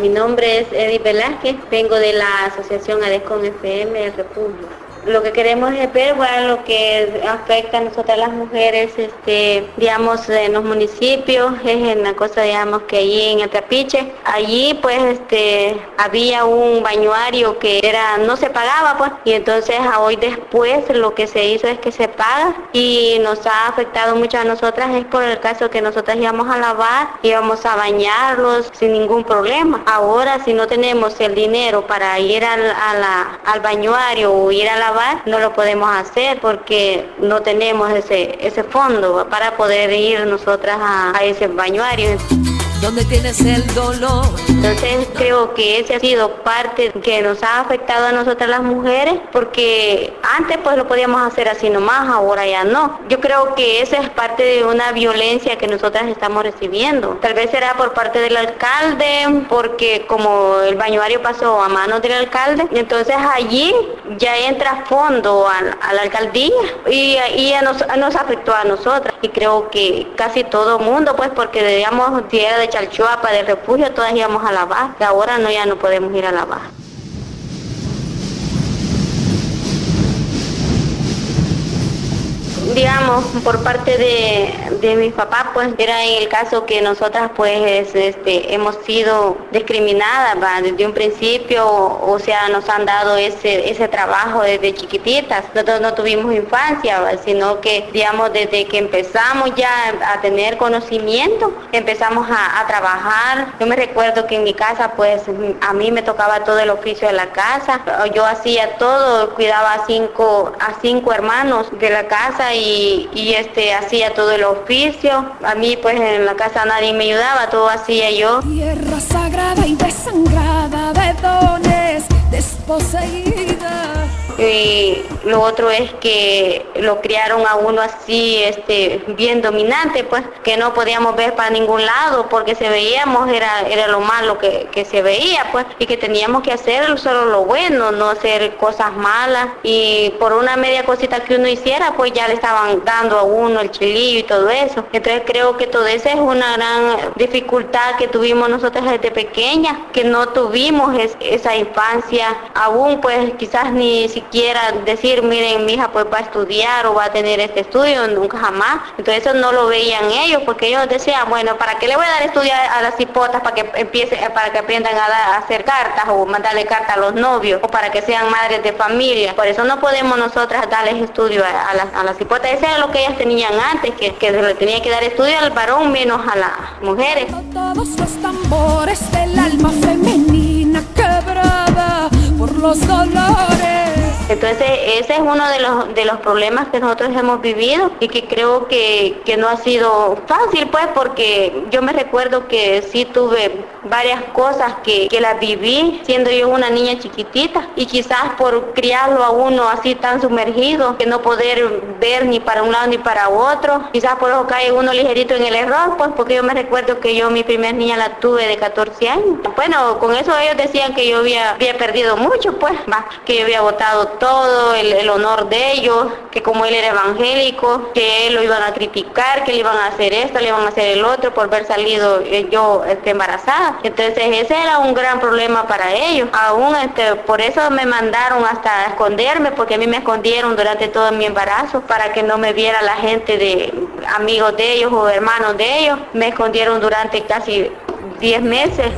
Mi nombre es Edith Velázquez, vengo de la Asociación ADESCON FM El Refugio. Lo que queremos es ver, bueno, lo que afecta a nosotras las mujeres, digamos, en los municipios, es en la cosa, digamos, que allí en el Trapiche, allí pues había un bañuario que no se pagaba pues, y entonces a hoy después lo que se hizo es que se paga y nos ha afectado mucho a nosotras, es por el caso que nosotras íbamos a lavar, íbamos a bañarlos sin ningún problema. Ahora si no tenemos el dinero para ir al bañuario o ir a lavar, no lo podemos hacer porque no tenemos ese fondo para poder ir nosotras a ese bañuario. ¿Dónde tienes el dolor? Entonces creo que ese ha sido parte que nos ha afectado a nosotras las mujeres, porque antes pues lo podíamos hacer así nomás, ahora ya no. Yo creo que esa es parte de una violencia que nosotras estamos recibiendo. Tal vez será por parte del alcalde, porque como el bañuario pasó a manos del alcalde, entonces allí ya entra fondo a la alcaldía y nos afectó a nosotras. Y creo que casi todo mundo, pues porque digamos, si era de Chalchuapa, del Refugio, todas íbamos a lavar. Ahora no, ya no podemos ir a lavar. Digamos, por parte de mis papás, pues era en el caso que nosotras pues hemos sido discriminadas, ¿va? Desde un principio, o sea, nos han dado ese trabajo desde chiquititas. Nosotros no tuvimos infancia, ¿va? Sino que, digamos, desde que empezamos ya a tener conocimiento, empezamos a trabajar. Yo me recuerdo que en mi casa, pues, a mí me tocaba todo el oficio de la casa. Yo hacía todo, cuidaba a cinco hermanos de la casa y hacía todo el oficio. A mí pues en la casa nadie me ayudaba, todo hacía yo. Tierra sagrada y desangrada de dones desposeída. Y lo otro es que lo criaron a uno así, bien dominante, pues, que no podíamos ver para ningún lado, porque se veíamos, era lo malo que se veía, pues, y que teníamos que hacer solo lo bueno, no hacer cosas malas, y por una media cosita que uno hiciera, pues ya le estaban dando a uno el chilillo y todo eso. Entonces creo que todo eso es una gran dificultad que tuvimos nosotros desde pequeñas, que no tuvimos esa infancia, aún pues quizás ni siquiera decir, miren, mi hija pues va a estudiar o va a tener este estudio, nunca jamás. Entonces eso no lo veían ellos, porque ellos decían, bueno, ¿para qué le voy a dar estudio a las hipotas para que aprendan a hacer cartas o mandarle cartas a los novios o para que sean madres de familia? Por eso no podemos nosotras darles estudio a las hipotas. Eso era lo que ellas tenían antes, que se le tenía que dar estudio al varón menos a las mujeres. Todos los tambores del alma femenina quebrada por los dolores. Entonces ese es uno de los problemas que nosotros hemos vivido y que creo que no ha sido fácil, pues, porque yo me recuerdo que sí tuve varias cosas que las viví siendo yo una niña chiquitita, y quizás por criarlo a uno así tan sumergido que no poder ver ni para un lado ni para otro, quizás por eso cae uno ligerito en el error, pues, porque yo me recuerdo que yo mi primera niña la tuve de 14 años. Bueno, con eso ellos decían que yo había perdido mucho, pues, que yo había botado todo el honor de ellos, que como él era evangélico, que él lo iban a criticar, que le iban a hacer esto, le iban a hacer el otro por haber salido yo embarazada. Entonces ese era un gran problema para ellos. Aún por eso me mandaron hasta a esconderme, porque a mí me escondieron durante todo mi embarazo para que no me viera la gente de amigos de ellos o hermanos de ellos. Me escondieron durante casi 10 meses.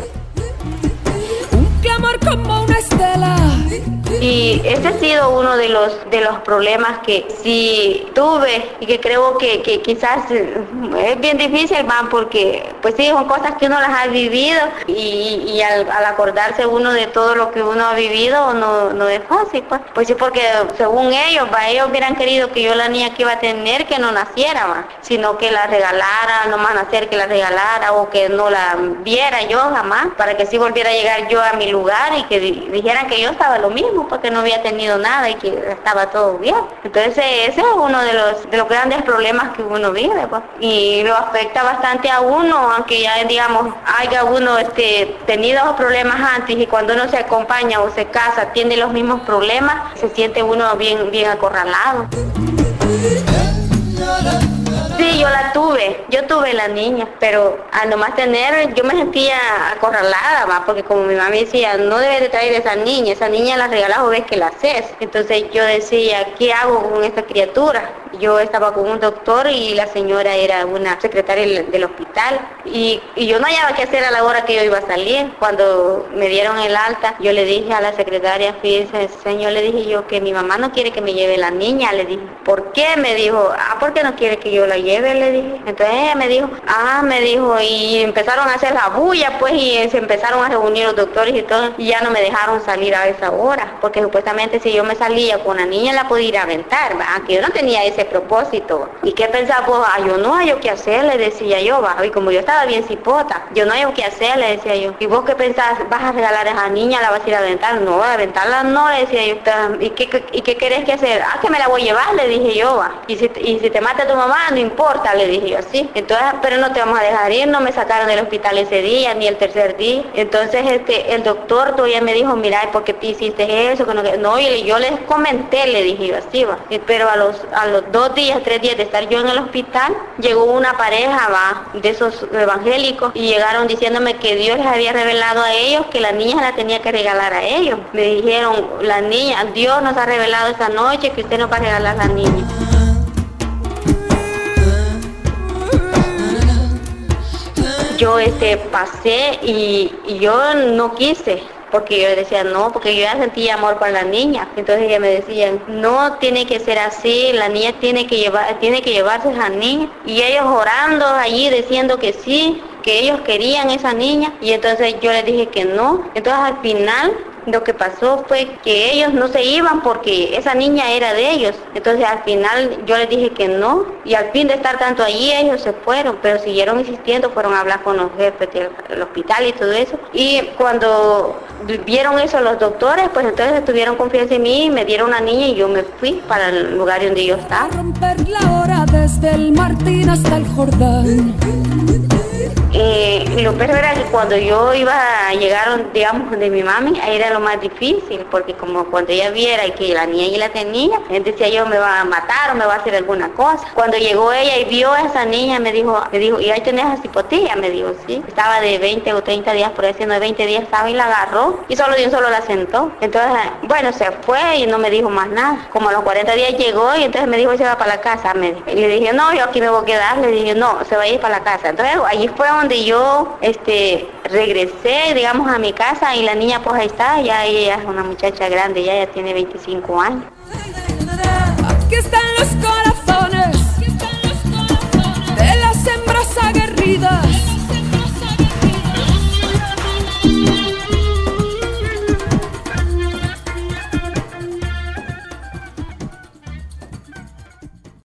Un clamor como una estela. Y ese ha sido uno de los problemas que sí tuve y que creo que quizás es bien difícil, porque pues sí, son cosas que uno las ha vivido y al acordarse uno de todo lo que uno ha vivido no es fácil, pues sí, porque según ellos hubieran querido que yo, la niña que iba a tener, que no naciera, sino que la regalara, nomás nacer, que la regalara, o que no la viera yo jamás, para que sí volviera a llegar yo a mi lugar y que dijeran que yo estaba lo mismo, porque no había tenido nada y que estaba todo bien. Entonces ese es uno de los grandes problemas que uno vive, pues, y lo afecta bastante a uno, aunque ya digamos haya uno tenido problemas antes, y cuando uno se acompaña o se casa tiene los mismos problemas, se siente uno bien acorralado. Sí, yo tuve la niña, pero al nomás tener, yo me sentía acorralada, ¿va? Porque como mi mamá decía, no debes de traer esa niña la regalas o ves que la haces. Entonces yo decía, ¿qué hago con esta criatura? Yo estaba con un doctor y la señora era una secretaria del hospital y yo no hallaba qué hacer a la hora que yo iba a salir. Cuando me dieron el alta, yo le dije a la secretaria, fíjese, señor, le dije yo que mi mamá no quiere que me lleve la niña, le dije, ¿por qué? Me dijo, ¿por qué no quiere que yo la lleve? Le dije. Entonces ella me dijo, y empezaron a hacer la bulla, pues, y se empezaron a reunir los doctores y todo, y ya no me dejaron salir a esa hora, porque supuestamente si yo me salía con la niña la podía ir a aventar, ¿va? Que yo no tenía ese propósito. ¿Y qué pensaba? Pues, yo no hay qué hacer, le decía yo, ¿va? Y como yo estaba bien cipota, yo no hay qué hacer, le decía yo. ¿Y vos qué pensás? ¿Vas a regalar a esa niña? ¿La vas a ir a aventar? No, a aventarla no, le decía yo. ¿Y qué querés que hacer? Que me la voy a llevar, le dije yo, ¿va? Y si te mata tu mamá, no importa, le dije yo así. Entonces, pero no te vamos a dejar ir, no me sacaron del hospital ese día, ni el tercer día. Entonces, el doctor todavía me dijo, mira, ¿por qué te hiciste eso? No, y yo les comenté, le dije yo así, ¿va? Pero a los 2 días, 3 días de estar yo en el hospital, llegó una pareja, ¿va? De esos evangélicos, y llegaron diciéndome que Dios les había revelado a ellos que la niña la tenía que regalar a ellos. Me dijeron, la niña, Dios nos ha revelado esa noche que usted nos va a regalar a la niña. Yo pasé y yo no quise, porque yo decía no, porque yo ya sentía amor por la niña. Entonces ella me decía, no tiene que ser así, la niña tiene que llevarse a esa niña. Y ellos orando allí diciendo que sí, que ellos querían esa niña. Y entonces yo les dije que no. Entonces al final lo que pasó fue que ellos no se iban porque esa niña era de ellos. Entonces al final yo les dije que no, y al fin de estar tanto allí ellos se fueron, pero siguieron insistiendo, fueron a hablar con los jefes del hospital y todo eso. Y cuando vieron eso los doctores, pues entonces tuvieron confianza en mí, me dieron una niña y yo me fui para el lugar donde yo estaba. Romper la hora desde el Martín hasta el Jordán. Lo peor era que cuando yo iba a llegar, digamos, de mi mami, ahí era lo más difícil, porque como cuando ella viera que la niña ya la tenía, decía yo, me va a matar o me va a hacer alguna cosa. Cuando llegó ella y vio a esa niña, me dijo, ¿y ahí tenés a cipotilla? Me dijo, sí. Estaba de 20 o 30 días, por ahí haciendo de 20 días estaba y la agarró, y solo de un solo la sentó. Entonces, bueno, se fue y no me dijo más nada. Como a los 40 días llegó y entonces me dijo, se va para la casa. Y le dije, no, yo aquí me voy a quedar. Le dije, no, se va a ir para la casa. Entonces, allí fue donde yo regresé, digamos, a mi casa, y la niña pues ahí está, ya ella es una muchacha grande, ya tiene 25 años. Aquí están